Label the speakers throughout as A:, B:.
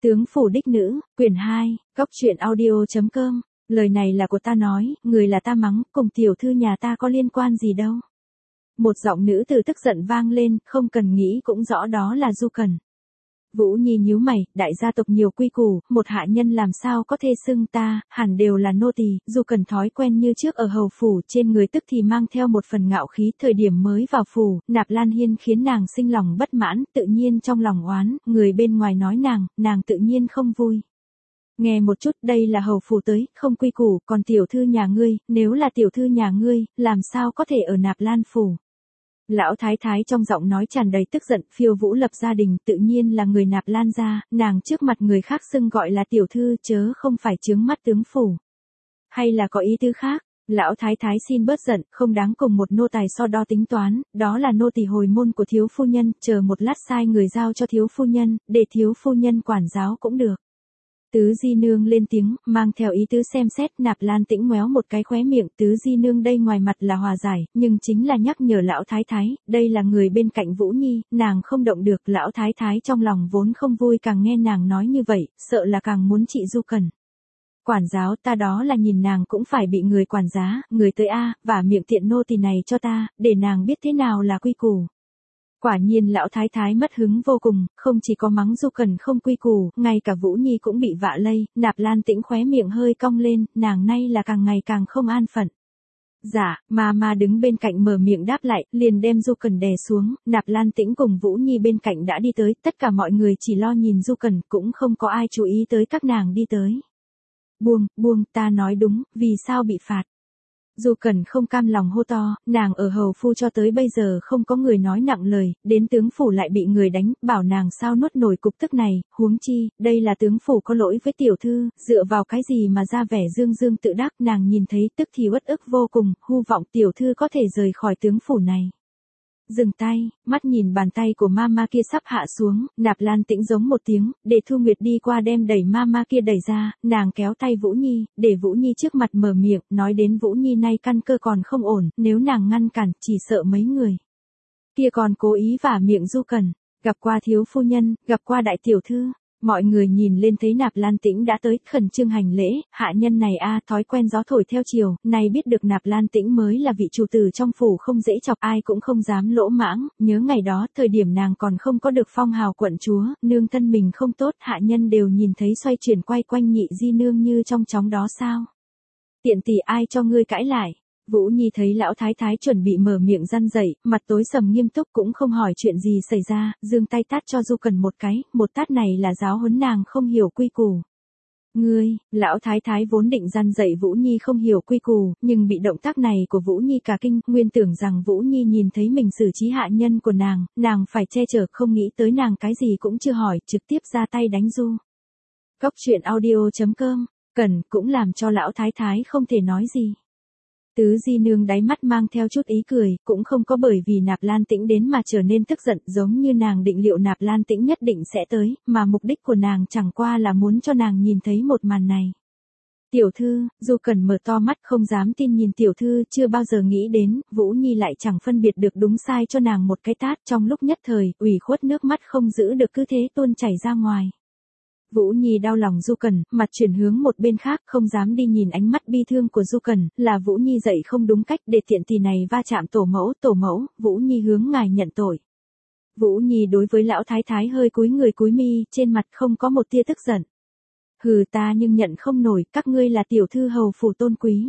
A: Tướng phủ đích nữ, quyển 2, Cóc truyện audio.com, lời này là của ta nói, người là ta mắng, cùng tiểu thư nhà ta có liên quan gì đâu. Một giọng nữ từ tức giận vang lên, không cần nghĩ cũng rõ đó là Du Cần. Vũ Nhi nhíu mày, đại gia tộc nhiều quy củ, một hạ nhân làm sao có thể xưng ta, hẳn đều là nô tỳ. Du Cần thói quen như trước ở hầu phủ, trên người tức thì mang theo một phần ngạo khí. Thời điểm mới vào phủ, Nạp Lan Hiên khiến nàng sinh lòng bất mãn, tự nhiên trong lòng oán, người bên ngoài nói nàng tự nhiên không vui. Nghe một chút, đây là hầu phủ tới, không quy củ, còn tiểu thư nhà ngươi, nếu là tiểu thư nhà ngươi, làm sao có thể ở Nạp Lan phủ. Lão thái thái trong giọng nói tràn đầy tức giận, Phiêu Vũ lập gia đình, tự nhiên là người Nạp Lan gia, nàng trước mặt người khác xưng gọi là tiểu thư chớ không phải chướng mắt tướng phủ. Hay là có ý tứ khác? Lão thái thái xin bớt giận, không đáng cùng một nô tài so đo tính toán, đó là nô tỳ hồi môn của thiếu phu nhân, chờ một lát sai người giao cho thiếu phu nhân, để thiếu phu nhân quản giáo cũng được. Tứ Di Nương lên tiếng, mang theo ý tứ xem xét. Nạp Lan Tĩnh ngoéo một cái khóe miệng, Tứ Di Nương đây ngoài mặt là hòa giải, nhưng chính là nhắc nhở lão thái thái, đây là người bên cạnh Vũ Nhi, nàng không động được. Lão thái thái trong lòng vốn không vui, càng nghe nàng nói như vậy, sợ là càng muốn trị Du Cần. Quản giáo ta đó là nhìn nàng cũng phải bị người quản giá, người tới a, vả miệng tiện nô tỳ này cho ta, để nàng biết thế nào là quy củ. Quả nhiên lão thái thái mất hứng vô cùng, không chỉ có mắng Du Cần không quy củ, ngay cả Vũ Nhi cũng bị vạ lây. Nạp Lan Tĩnh khóe miệng hơi cong lên, nàng nay là càng ngày càng không an phận. Dạ, mà đứng bên cạnh mở miệng đáp lại, liền đem Du Cần đè xuống. Nạp Lan Tĩnh cùng Vũ Nhi bên cạnh đã đi tới, tất cả mọi người chỉ lo nhìn Du Cần, cũng không có ai chú ý tới các nàng đi tới. Buông, ta nói đúng, vì sao bị phạt? Du Cần không cam lòng hô to, nàng ở hầu phu cho tới bây giờ không có người nói nặng lời, đến tướng phủ lại bị người đánh, bảo nàng sao nuốt nổi cục tức này, huống chi, đây là tướng phủ có lỗi với tiểu thư, dựa vào cái gì mà ra vẻ dương tự đắc. Nàng nhìn thấy tức thì uất ức vô cùng, hu vọng tiểu thư có thể rời khỏi tướng phủ này. Dừng tay, mắt nhìn bàn tay của mama kia sắp hạ xuống, Nạp Lan Tĩnh giống một tiếng, để Thu Nguyệt đi qua đem đẩy mama kia đẩy ra, nàng kéo tay Vũ Nhi, để Vũ Nhi trước mặt mở miệng, nói đến Vũ Nhi nay căn cơ còn không ổn, nếu nàng ngăn cản, chỉ sợ mấy người kia còn cố ý vả miệng Du Cần. Gặp qua thiếu phu nhân, gặp qua đại tiểu thư. Mọi người nhìn lên thấy Nạp Lan Tĩnh đã tới, khẩn trương hành lễ. Hạ nhân này thói quen gió thổi theo chiều, nay biết được Nạp Lan Tĩnh mới là vị chủ tử trong phủ, không dễ chọc, ai cũng không dám lỗ mãng. Nhớ ngày đó, thời điểm nàng còn không có được phong hào quận chúa, nương thân mình không tốt, hạ nhân đều nhìn thấy xoay chuyển quay quanh Nhị Di Nương như trong chóng đó sao? Tiện tỷ, ai cho ngươi cãi lại? Vũ Nhi thấy lão thái thái chuẩn bị mở miệng răn dậy, mặt tối sầm nghiêm túc, cũng không hỏi chuyện gì xảy ra, giương tay tát cho Du Cần một cái, một tát này là giáo huấn nàng không hiểu quy củ. Ngươi, lão thái thái vốn định răn dậy Vũ Nhi không hiểu quy củ, nhưng bị động tác này của Vũ Nhi cả kinh, nguyên tưởng rằng Vũ Nhi nhìn thấy mình xử trí hạ nhân của nàng phải che chở, không nghĩ tới nàng cái gì cũng chưa hỏi, trực tiếp ra tay đánh Du. Cóc truyện audio.com, Cần cũng làm cho lão thái thái không thể nói gì. Tứ Di Nương đáy mắt mang theo chút ý cười, cũng không có bởi vì Nạp Lan Tĩnh đến mà trở nên tức giận, giống như nàng định liệu Nạp Lan Tĩnh nhất định sẽ tới, mà mục đích của nàng chẳng qua là muốn cho nàng nhìn thấy một màn này. Tiểu thư, Du Cần mở to mắt không dám tin nhìn tiểu thư, chưa bao giờ nghĩ đến, Vũ Nhi lại chẳng phân biệt được đúng sai cho nàng một cái tát, trong lúc nhất thời, ủy khuất nước mắt không giữ được cứ thế tuôn chảy ra ngoài. Vũ Nhi đau lòng Du Cần, mặt chuyển hướng một bên khác, không dám đi nhìn ánh mắt bi thương của Du Cần, là Vũ Nhi dạy không đúng cách, để tiện tỷ này va chạm tổ mẫu, Vũ Nhi hướng ngài nhận tội. Vũ Nhi đối với lão thái thái hơi cúi người cúi mi, trên mặt không có một tia tức giận. Hừ, ta nhưng nhận không nổi, các ngươi là tiểu thư hầu phủ tôn quý.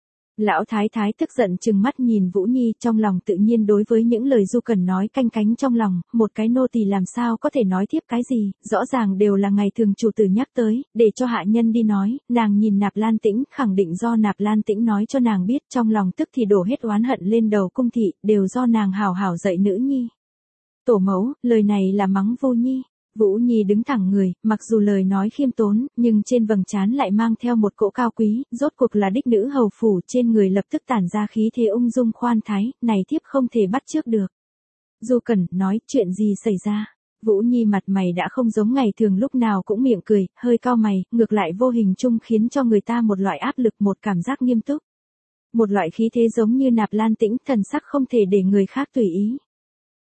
A: Lão thái thái tức giận trừng mắt nhìn Vũ Nhi, trong lòng tự nhiên đối với những lời Du Cần nói canh cánh trong lòng, một cái nô tỳ làm sao có thể nói tiếp cái gì, rõ ràng đều là ngày thường chủ tử nhắc tới, để cho hạ nhân đi nói. Nàng nhìn Nạp Lan Tĩnh, khẳng định do Nạp Lan Tĩnh nói cho nàng biết, trong lòng tức thì đổ hết oán hận lên đầu cung thị, đều do nàng hảo hảo dạy nữ nhi. Tổ mẫu, lời này là mắng Vô Nhi. Vũ Nhi đứng thẳng người, mặc dù lời nói khiêm tốn, nhưng trên vầng trán lại mang theo một cỗ cao quý, rốt cuộc là đích nữ hầu phủ, trên người lập tức tản ra khí thế ung dung khoan thái, này thiếp không thể bắt chước được. Du Cần nói, chuyện gì xảy ra? Vũ Nhi mặt mày đã không giống ngày thường, lúc nào cũng miệng cười, hơi cau mày, ngược lại vô hình chung khiến cho người ta một loại áp lực, một cảm giác nghiêm túc. Một loại khí thế giống như Nạp Lan Tĩnh, thần sắc không thể để người khác tùy ý.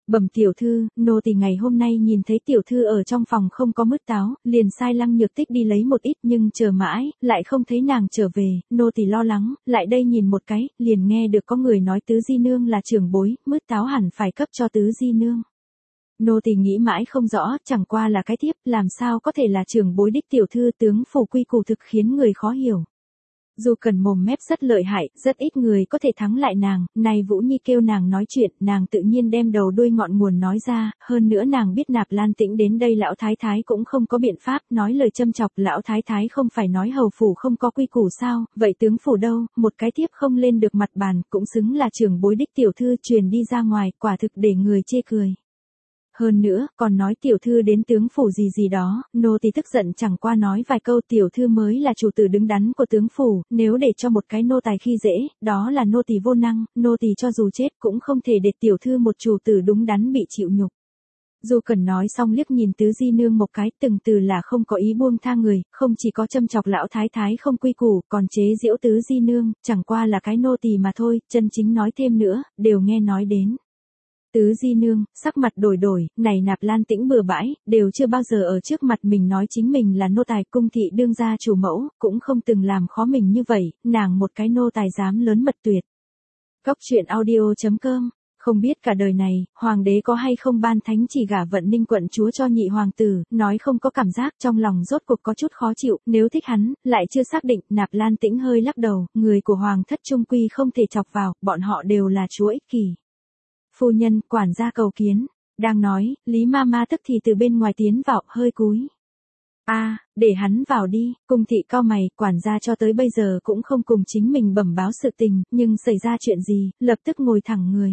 A: Bẩm tiểu thư, nô tỳ ngày hôm nay nhìn thấy tiểu thư ở trong phòng không có mứt táo, liền sai Lăng Nhược Tích đi lấy một ít nhưng chờ mãi, lại không thấy nàng trở về, nô tỳ lo lắng, lại đây nhìn một cái, liền nghe được có người nói tứ di nương là trưởng bối, mứt táo hẳn phải cấp cho tứ di nương. Nô tỳ nghĩ mãi không rõ, chẳng qua là cái tiếp, làm sao có thể là trưởng bối đích tiểu thư, tướng phủ quy củ thực khiến người khó hiểu. Dù cần mồm mép rất lợi hại, rất ít người có thể thắng lại nàng, này Vũ Nhi kêu nàng nói chuyện, nàng tự nhiên đem đầu đuôi ngọn nguồn nói ra, hơn nữa nàng biết Nạp Lan Tĩnh đến đây lão thái thái cũng không có biện pháp, nói lời châm chọc, lão thái thái không phải nói hầu phủ không có quy củ sao, vậy tướng phủ đâu, một cái tiếp không lên được mặt bàn, cũng xứng là trưởng bối đích tiểu thư truyền đi ra ngoài, quả thực để người chê cười. Hơn nữa, còn nói tiểu thư đến tướng phủ gì gì đó, nô tỳ tức giận chẳng qua nói vài câu, tiểu thư mới là chủ tử đứng đắn của tướng phủ, nếu để cho một cái nô tài khi dễ, đó là nô tỳ vô năng, nô tỳ cho dù chết cũng không thể để tiểu thư một chủ tử đúng đắn bị chịu nhục. Dù cần nói xong liếc nhìn tứ di nương một cái, từng từ là không có ý buông tha người, không chỉ có châm chọc lão thái thái không quy củ, còn chế giễu tứ di nương, chẳng qua là cái nô tỳ mà thôi, chân chính nói thêm nữa, đều nghe nói đến. Tứ di nương, sắc mặt đổi đổi, này Nạp Lan Tĩnh bừa bãi, đều chưa bao giờ ở trước mặt mình nói chính mình là nô tài, cung thị đương gia chủ mẫu, cũng không từng làm khó mình như vậy, nàng một cái nô tài dám lớn mật tuyệt. Cóc truyện audio.com, không biết cả đời này, hoàng đế có hay không ban thánh chỉ gả Vận Ninh quận chúa cho nhị hoàng tử, nói không có cảm giác, trong lòng rốt cuộc có chút khó chịu, nếu thích hắn, lại chưa xác định. Nạp Lan Tĩnh hơi lắc đầu, người của hoàng thất trung quy không thể chọc vào, bọn họ đều là chúa ích kỷ. Phu nhân, quản gia cầu kiến. Đang nói, Lý Mama tức thì từ bên ngoài tiến vào, hơi cúi. Để hắn vào đi, cung thị cau mày, quản gia cho tới bây giờ cũng không cùng chính mình bẩm báo sự tình, nhưng xảy ra chuyện gì, lập tức ngồi thẳng người.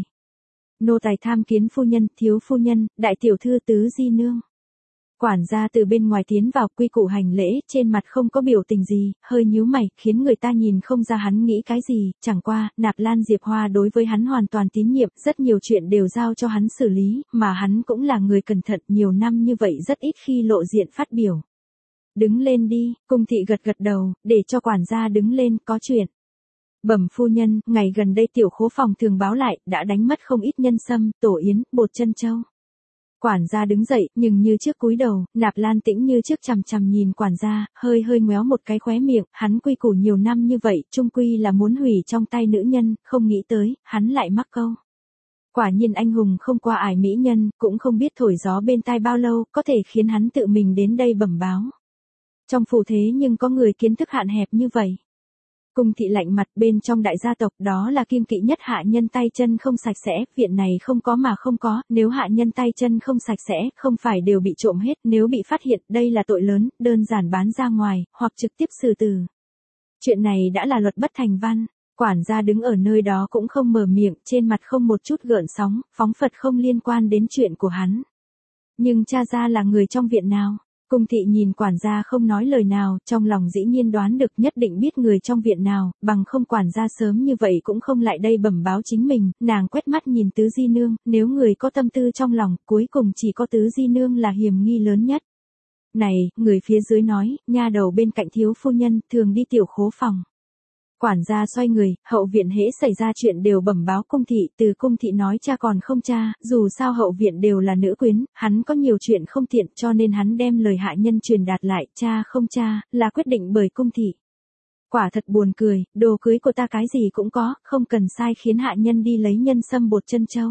A: Nô tài tham kiến phu nhân, thiếu phu nhân, đại tiểu thư tứ di nương. Quản gia từ bên ngoài tiến vào, quy củ hành lễ, trên mặt không có biểu tình gì, hơi nhíu mày, khiến người ta nhìn không ra hắn nghĩ cái gì, chẳng qua, Nạp Lan Diệp Hoa đối với hắn hoàn toàn tín nhiệm, rất nhiều chuyện đều giao cho hắn xử lý, mà hắn cũng là người cẩn thận, nhiều năm như vậy rất ít khi lộ diện phát biểu. Đứng lên đi, cung thị gật gật đầu, để cho quản gia đứng lên, có chuyện. Bẩm phu nhân, ngày gần đây tiểu khố phòng thường báo lại, đã đánh mất không ít nhân sâm, tổ yến, bột chân châu. Quản gia đứng dậy, nhưng như trước cúi đầu, Nạp Lan Tĩnh như trước chằm chằm nhìn quản gia, hơi ngoéo một cái khóe miệng, hắn quy củ nhiều năm như vậy, chung quy là muốn hủy trong tay nữ nhân, không nghĩ tới, hắn lại mắc câu. Quả nhiên anh hùng không qua ải mỹ nhân, cũng không biết thổi gió bên tai bao lâu, có thể khiến hắn tự mình đến đây bẩm báo. Trong phủ thế nhưng có người kiến thức hạn hẹp như vậy. Cung thị lạnh mặt, bên trong đại gia tộc đó là kiêng kỵ nhất hạ nhân tay chân không sạch sẽ, viện này không có mà không có, nếu hạ nhân tay chân không sạch sẽ, không phải đều bị trộm hết, nếu bị phát hiện, đây là tội lớn, đơn giản bán ra ngoài, hoặc trực tiếp xử tử. Chuyện này đã là luật bất thành văn, quản gia đứng ở nơi đó cũng không mở miệng, trên mặt không một chút gợn sóng, phóng phật không liên quan đến chuyện của hắn. Nhưng cha ra là người trong viện nào? Cung thị nhìn quản gia không nói lời nào, trong lòng dĩ nhiên đoán được nhất định biết người trong viện nào, bằng không quản gia sớm như vậy cũng không lại đây bẩm báo chính mình, nàng quét mắt nhìn tứ di nương, nếu người có tâm tư trong lòng, cuối cùng chỉ có tứ di nương là hiểm nghi lớn nhất. Này, người phía dưới nói, nha đầu bên cạnh thiếu phu nhân, thường đi tiểu khố phòng. Quản gia xoay người, hậu viện hễ xảy ra chuyện đều bẩm báo cung thị, từ cung thị nói cha còn không cha, dù sao hậu viện đều là nữ quyến, hắn có nhiều chuyện không tiện cho nên hắn đem lời hạ nhân truyền đạt lại, cha không cha, là quyết định bởi cung thị. Quả thật buồn cười, đồ cưới của ta cái gì cũng có, không cần sai khiến hạ nhân đi lấy nhân sâm bột chân châu.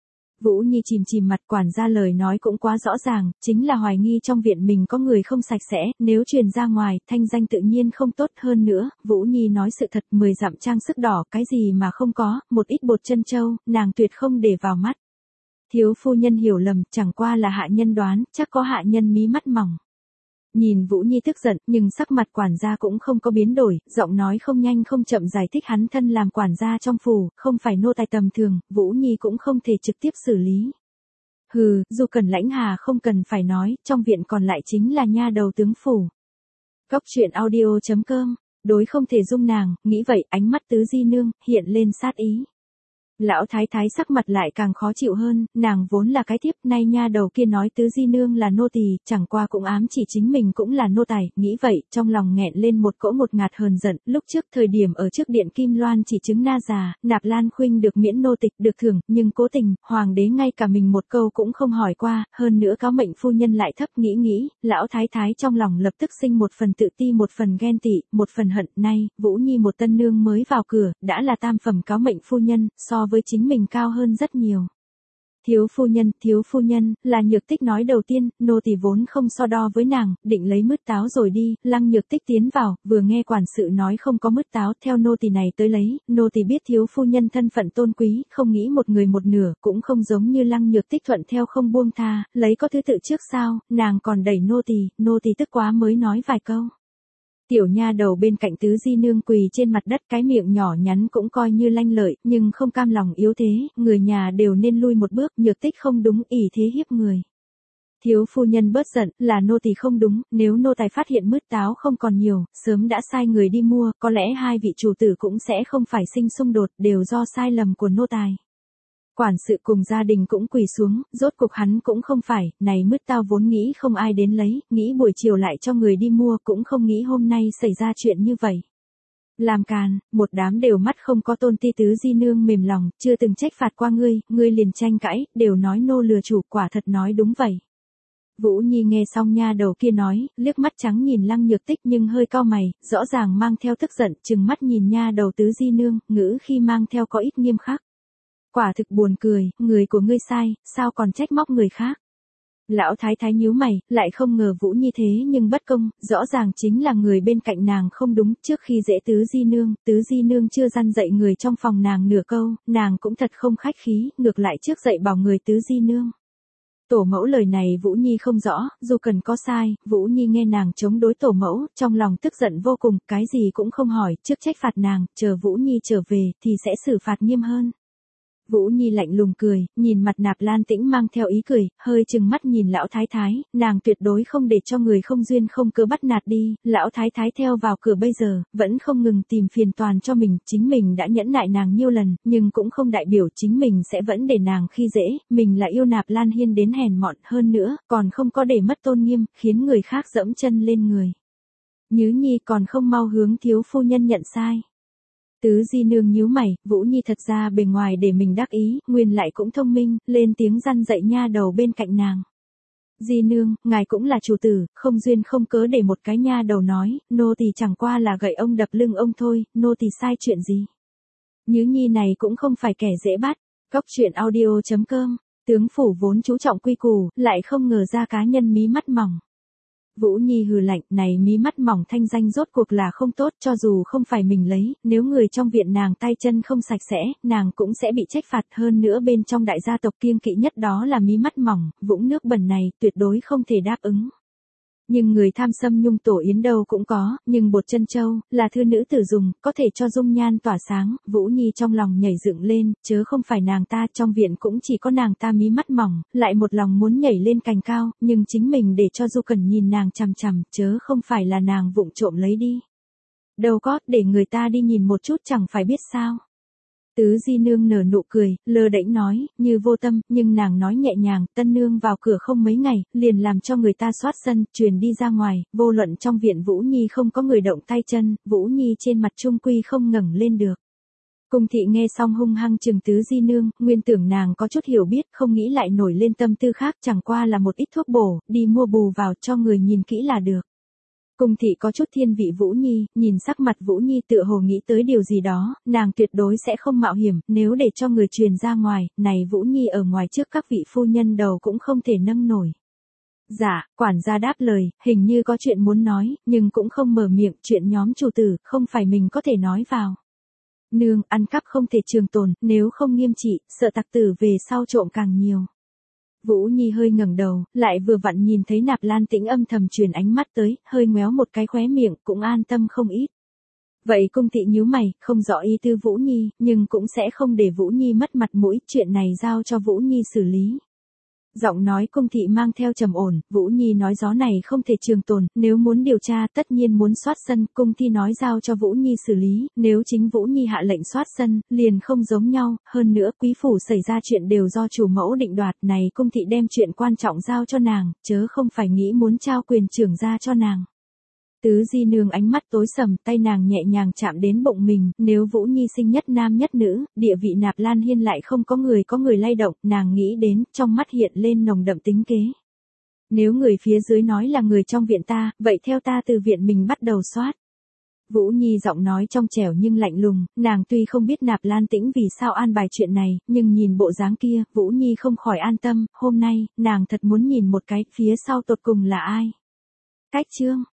A: Vũ Nhi chìm mặt, quản gia lời nói cũng quá rõ ràng, chính là hoài nghi trong viện mình có người không sạch sẽ, nếu truyền ra ngoài, thanh danh tự nhiên không tốt hơn nữa. Vũ Nhi nói sự thật, 10 dặm trang sức đỏ, cái gì mà không có, một ít bột chân châu, nàng tuyệt không để vào mắt. Thiếu phu nhân hiểu lầm, chẳng qua là hạ nhân đoán, chắc có hạ nhân mí mắt mỏng. Nhìn Vũ Nhi tức giận, nhưng sắc mặt quản gia cũng không có biến đổi, giọng nói không nhanh không chậm giải thích hắn thân làm quản gia trong phủ, không phải nô tài tầm thường, Vũ Nhi cũng không thể trực tiếp xử lý. Hừ, dù cần lãnh hà không cần phải nói, trong viện còn lại chính là nha đầu tướng phủ. Cóc truyện audio.com, đối không thể dung nàng, nghĩ vậy, ánh mắt tứ di nương, hiện lên sát ý. Lão thái thái sắc mặt lại càng khó chịu hơn, nàng vốn là cái thiếp, nay nha đầu kia nói tứ di nương là nô tỳ, chẳng qua cũng ám chỉ chính mình cũng là nô tài, nghĩ vậy, trong lòng nghẹn lên một cỗ ngột ngạt hờn giận, lúc trước thời điểm ở trước điện Kim Loan chỉ chứng na già, Nạp Lan Khuynh được miễn nô tịch được thưởng, nhưng cố tình, hoàng đế ngay cả mình một câu cũng không hỏi qua, hơn nữa cáo mệnh phu nhân lại thấp, nghĩ, lão thái thái trong lòng lập tức sinh một phần tự ti, một phần ghen tị, một phần hận, nay, Vũ Nhi một tân nương mới vào cửa, đã là tam phẩm cáo mệnh phu nhân, so với chính mình cao hơn rất nhiều. Thiếu phu nhân, là Nhược Tích nói đầu tiên, nô tỳ vốn không so đo với nàng, định lấy mứt táo rồi đi, Lăng Nhược Tích tiến vào, vừa nghe quản sự nói không có mứt táo, theo nô tỳ này tới lấy, nô tỳ biết thiếu phu nhân thân phận tôn quý, không nghĩ một người một nửa, cũng không giống như Lăng Nhược Tích thuận theo không buông tha, lấy có thứ tự trước sao, nàng còn đẩy nô tỳ tức quá mới nói vài câu. Tiểu nha đầu bên cạnh tứ di nương quỳ trên mặt đất, cái miệng nhỏ nhắn cũng coi như lanh lợi, nhưng không cam lòng yếu thế, người nhà đều nên lui một bước, Nhược Tích không đúng, ỷ thế hiếp người. Thiếu phu nhân bớt giận, là nô tỳ không đúng, nếu nô tài phát hiện mứt táo không còn nhiều, sớm đã sai người đi mua, có lẽ hai vị chủ tử cũng sẽ không phải sinh xung đột, đều do sai lầm của nô tài. Quản sự cùng gia đình cũng quỳ xuống, rốt cuộc hắn cũng không phải, này mứt táo vốn nghĩ không ai đến lấy, nghĩ buổi chiều lại cho người đi mua, cũng không nghĩ hôm nay xảy ra chuyện như vậy. Làm càn, một đám đều mắt không có tôn ti, tứ di nương mềm lòng, chưa từng trách phạt qua ngươi liền tranh cãi, đều nói nô lừa chủ, quả thật nói đúng vậy. Vũ Nhi nghe xong nha đầu kia nói, liếc mắt trắng nhìn Lăng Nhược Tích nhưng hơi cau mày, rõ ràng mang theo tức giận, trừng mắt nhìn nha đầu tứ di nương, ngữ khi mang theo có ít nghiêm khắc. Quả thực buồn cười, người của ngươi sai, sao còn trách móc người khác. Lão thái thái nhíu mày, lại không ngờ Vũ Nhi thế nhưng bất công, rõ ràng chính là người bên cạnh nàng không đúng, trước khi dễ tứ di nương chưa răn dạy người trong phòng nàng nửa câu, nàng cũng thật không khách khí, ngược lại trước dạy bảo người tứ di nương. Tổ mẫu lời này Vũ Nhi không rõ, dù cần có sai, Vũ Nhi nghe nàng chống đối tổ mẫu, trong lòng tức giận vô cùng, cái gì cũng không hỏi, trước trách phạt nàng, chờ Vũ Nhi trở về, thì sẽ xử phạt nghiêm hơn. Vũ Nhi lạnh lùng cười, nhìn mặt Nạp Lan Tĩnh mang theo ý cười, hơi chừng mắt nhìn lão thái thái, nàng tuyệt đối không để cho người không duyên không cớ bắt nạt đi, lão thái thái theo vào cửa bây giờ, vẫn không ngừng tìm phiền toàn cho mình, chính mình đã nhẫn nại nàng nhiêu lần, nhưng cũng không đại biểu chính mình sẽ vẫn để nàng khi dễ, mình là yêu Nạp Lan Hiên đến hèn mọn hơn nữa, còn không có để mất tôn nghiêm, khiến người khác dẫm chân lên người. Nhứ Nhi còn không mau hướng thiếu phu nhân nhận sai. Tứ di nương nhíu mày, Vũ Nhi thật ra bề ngoài để mình đắc ý, nguyên lại cũng thông minh, lên tiếng răn dạy nha đầu bên cạnh nàng. Di nương, ngài cũng là chủ tử, không duyên không cớ để một cái nha đầu nói, nô tỳ chẳng qua là gậy ông đập lưng ông thôi, nô tỳ sai chuyện gì. Nhứ Nhi này cũng không phải kẻ dễ bắt. Góc truyện audio.com, tướng phủ vốn chú trọng quy củ, lại không ngờ ra cá nhân mí mắt mỏng. Vũ Nhi hừ lạnh, này mí mắt mỏng thanh danh rốt cuộc là không tốt, cho dù không phải mình lấy, nếu người trong viện nàng tay chân không sạch sẽ, nàng cũng sẽ bị trách phạt, hơn nữa bên trong đại gia tộc kiêng kỵ nhất đó là mí mắt mỏng, vũng nước bẩn này, tuyệt đối không thể đáp ứng. Nhưng người tham xâm nhung tổ yến đâu cũng có, nhưng bột chân châu, là thư nữ tử dùng, có thể cho dung nhan tỏa sáng, Vũ Nhi trong lòng nhảy dựng lên, chớ không phải nàng ta, trong viện cũng chỉ có nàng ta mí mắt mỏng, lại một lòng muốn nhảy lên cành cao, nhưng chính mình để cho Du Cẩn nhìn nàng chằm chằm, chớ không phải là nàng vụng trộm lấy đi. Đâu có, để người ta đi nhìn một chút chẳng phải biết sao. Tứ di nương nở nụ cười, lơ đễnh nói, như vô tâm, nhưng nàng nói nhẹ nhàng, tân nương vào cửa không mấy ngày, liền làm cho người ta soát sân, truyền đi ra ngoài, vô luận trong viện Vũ Nhi không có người động tay chân, Vũ Nhi trên mặt trung quy không ngẩng lên được. Cung thị nghe xong hung hăng chừng tứ di nương, nguyên tưởng nàng có chút hiểu biết, không nghĩ lại nổi lên tâm tư khác, chẳng qua là một ít thuốc bổ, đi mua bù vào cho người nhìn kỹ là được. Cung thị có chút thiên vị Vũ Nhi, nhìn sắc mặt Vũ Nhi tựa hồ nghĩ tới điều gì đó, nàng tuyệt đối sẽ không mạo hiểm, nếu để cho người truyền ra ngoài, này Vũ Nhi ở ngoài trước các vị phu nhân đầu cũng không thể nâng nổi. Dạ, quản gia đáp lời, hình như có chuyện muốn nói, nhưng cũng không mở miệng, chuyện nhóm chủ tử, không phải mình có thể nói vào. Nương, ăn cắp không thể trường tồn, nếu không nghiêm trị, sợ tặc tử về sau trộm càng nhiều. Vũ Nhi hơi ngẩng đầu, lại vừa vặn nhìn thấy Nạp Lan Tĩnh âm thầm truyền ánh mắt tới, hơi ngoéo một cái khóe miệng, cũng an tâm không ít. Vậy cung thị nhíu mày, không rõ ý tư Vũ Nhi, nhưng cũng sẽ không để Vũ Nhi mất mặt mũi, chuyện này giao cho Vũ Nhi xử lý. Giọng nói cung thị mang theo trầm ổn, Vũ Nhi nói gió này không thể trường tồn, nếu muốn điều tra tất nhiên muốn soát sân, cung thi nói giao cho Vũ Nhi xử lý, nếu chính Vũ Nhi hạ lệnh soát sân, liền không giống nhau, hơn nữa quý phủ xảy ra chuyện đều do chủ mẫu định đoạt, này cung thị đem chuyện quan trọng giao cho nàng, chớ không phải nghĩ muốn trao quyền trưởng ra cho nàng. Tứ di nương ánh mắt tối sầm, tay nàng nhẹ nhàng chạm đến bụng mình, nếu Vũ Nhi sinh nhất nam nhất nữ, địa vị Nạp Lan Hiên lại không có người lay động, nàng nghĩ đến, trong mắt hiện lên nồng đậm tính kế. Nếu người phía dưới nói là người trong viện ta, vậy theo ta từ viện mình bắt đầu soát. Vũ Nhi giọng nói trong trẻo nhưng lạnh lùng, nàng tuy không biết Nạp Lan Tĩnh vì sao an bài chuyện này, nhưng nhìn bộ dáng kia, Vũ Nhi không khỏi an tâm, hôm nay, nàng thật muốn nhìn một cái, phía sau tột cùng là ai. Cách chương